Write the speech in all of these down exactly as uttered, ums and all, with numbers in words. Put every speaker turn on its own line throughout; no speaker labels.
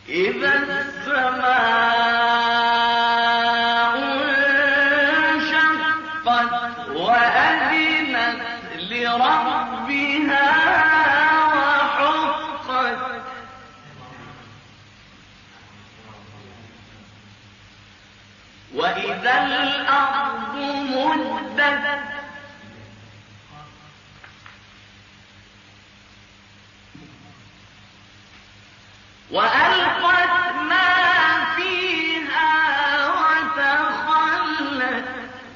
إذا السماء انشقت وأذنت لربها وحقت وإذا الأرض مدت وألقت ما فيها وتخلت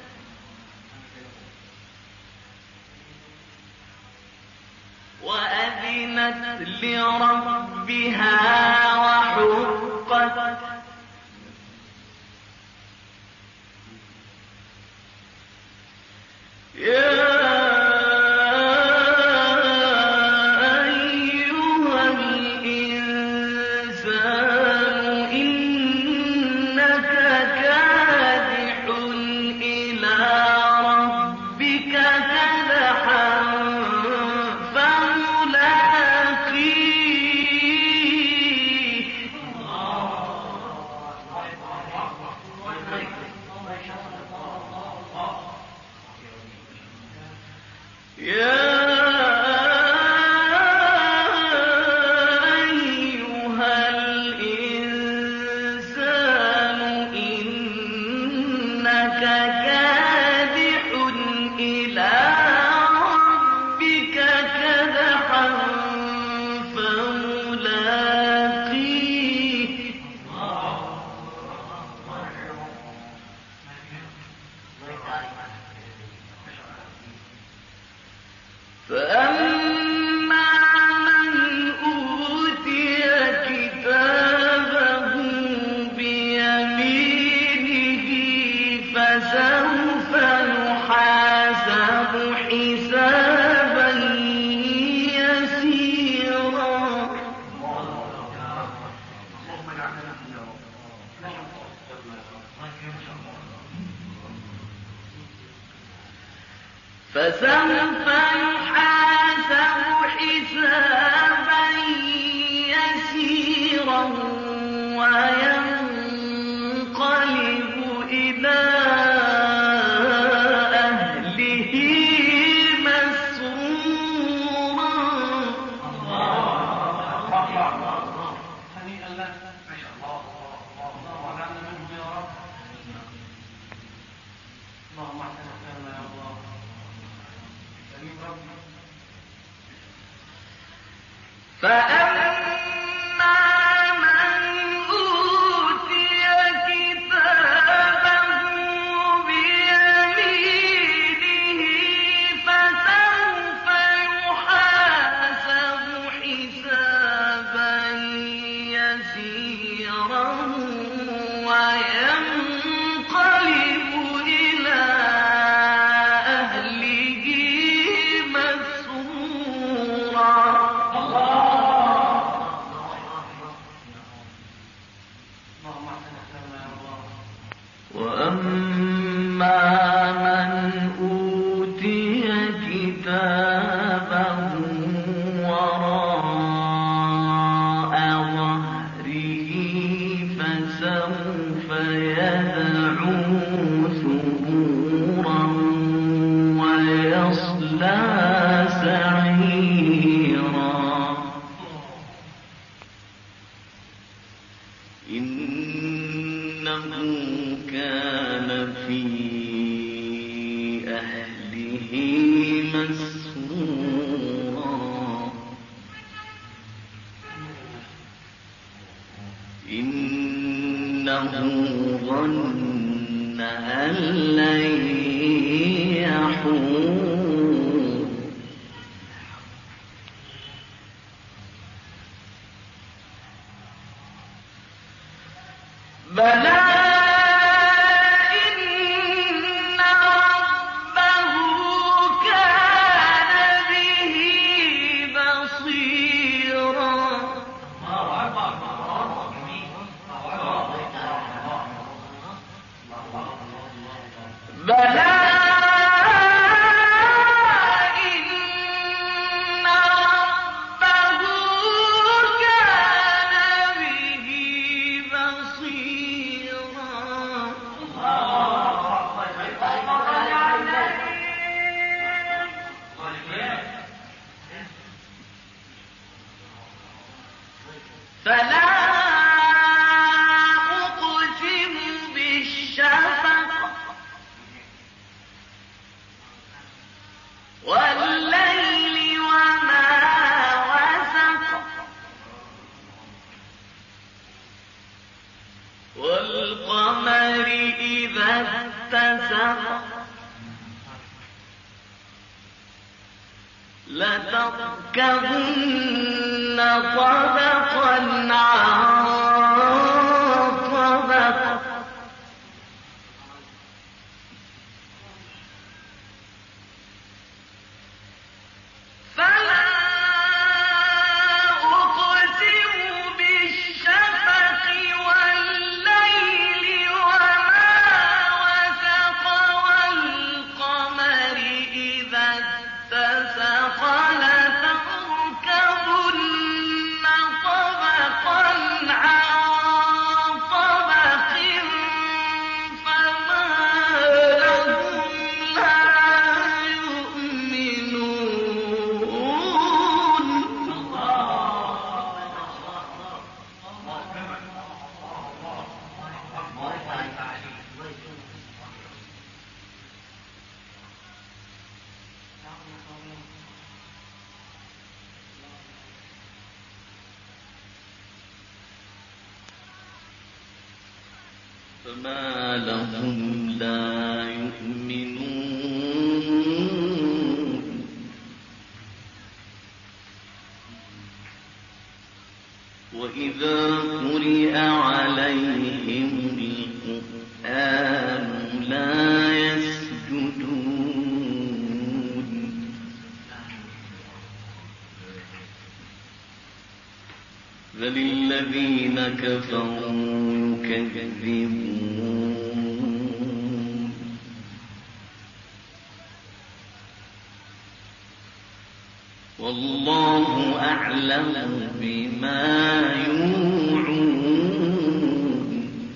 وأذنت لربها وحقت يا فسوف يحاسب حسابا يسيرا وينقلب إلى أهله مسرورا. هنيئا لك ما شاء الله الله وجعلنا منهم يا رب. اللهم احسن احساننا يا الله. فأما من أوتي كتابه بيمينه فسوف يحاسب حسابا يسيرا وينقلب إلى أهله مسرورا. وأما من أوتي كتابه وراء ظهره فسوف يدعو ثبورا ويصلى سعيرا. إنه كان في أهله مسرورا. إنه ظن أن لن يحور. بلى بلى إن ربه كان به
والقمر إذا اتسق لتركبن طبقا عن طبق فما لهم لا يؤمنون وإذا قرئ عليهم القرآن لا يسجدون بل الذين كفروا يكذبون والله أعلم بما يوعون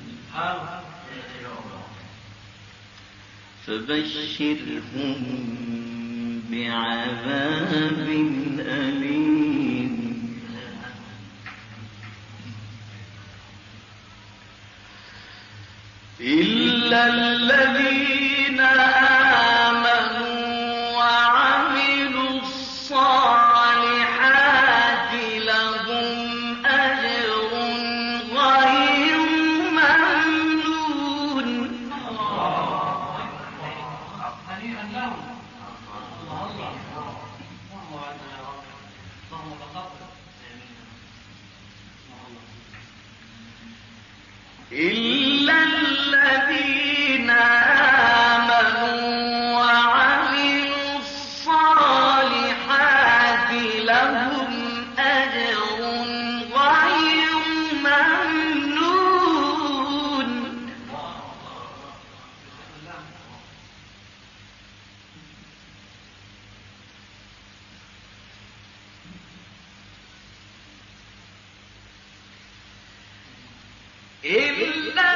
فبشرهم بعذاب أليم إلا الذين آمنوا وعملوا الصالحات لهم أجر غير ممنون.
هنيئا لهم. الله الله اللهم تقبل.
إلا الذين آمنوا وعملوا الصالحات لهم أجر غير ممنون. إلا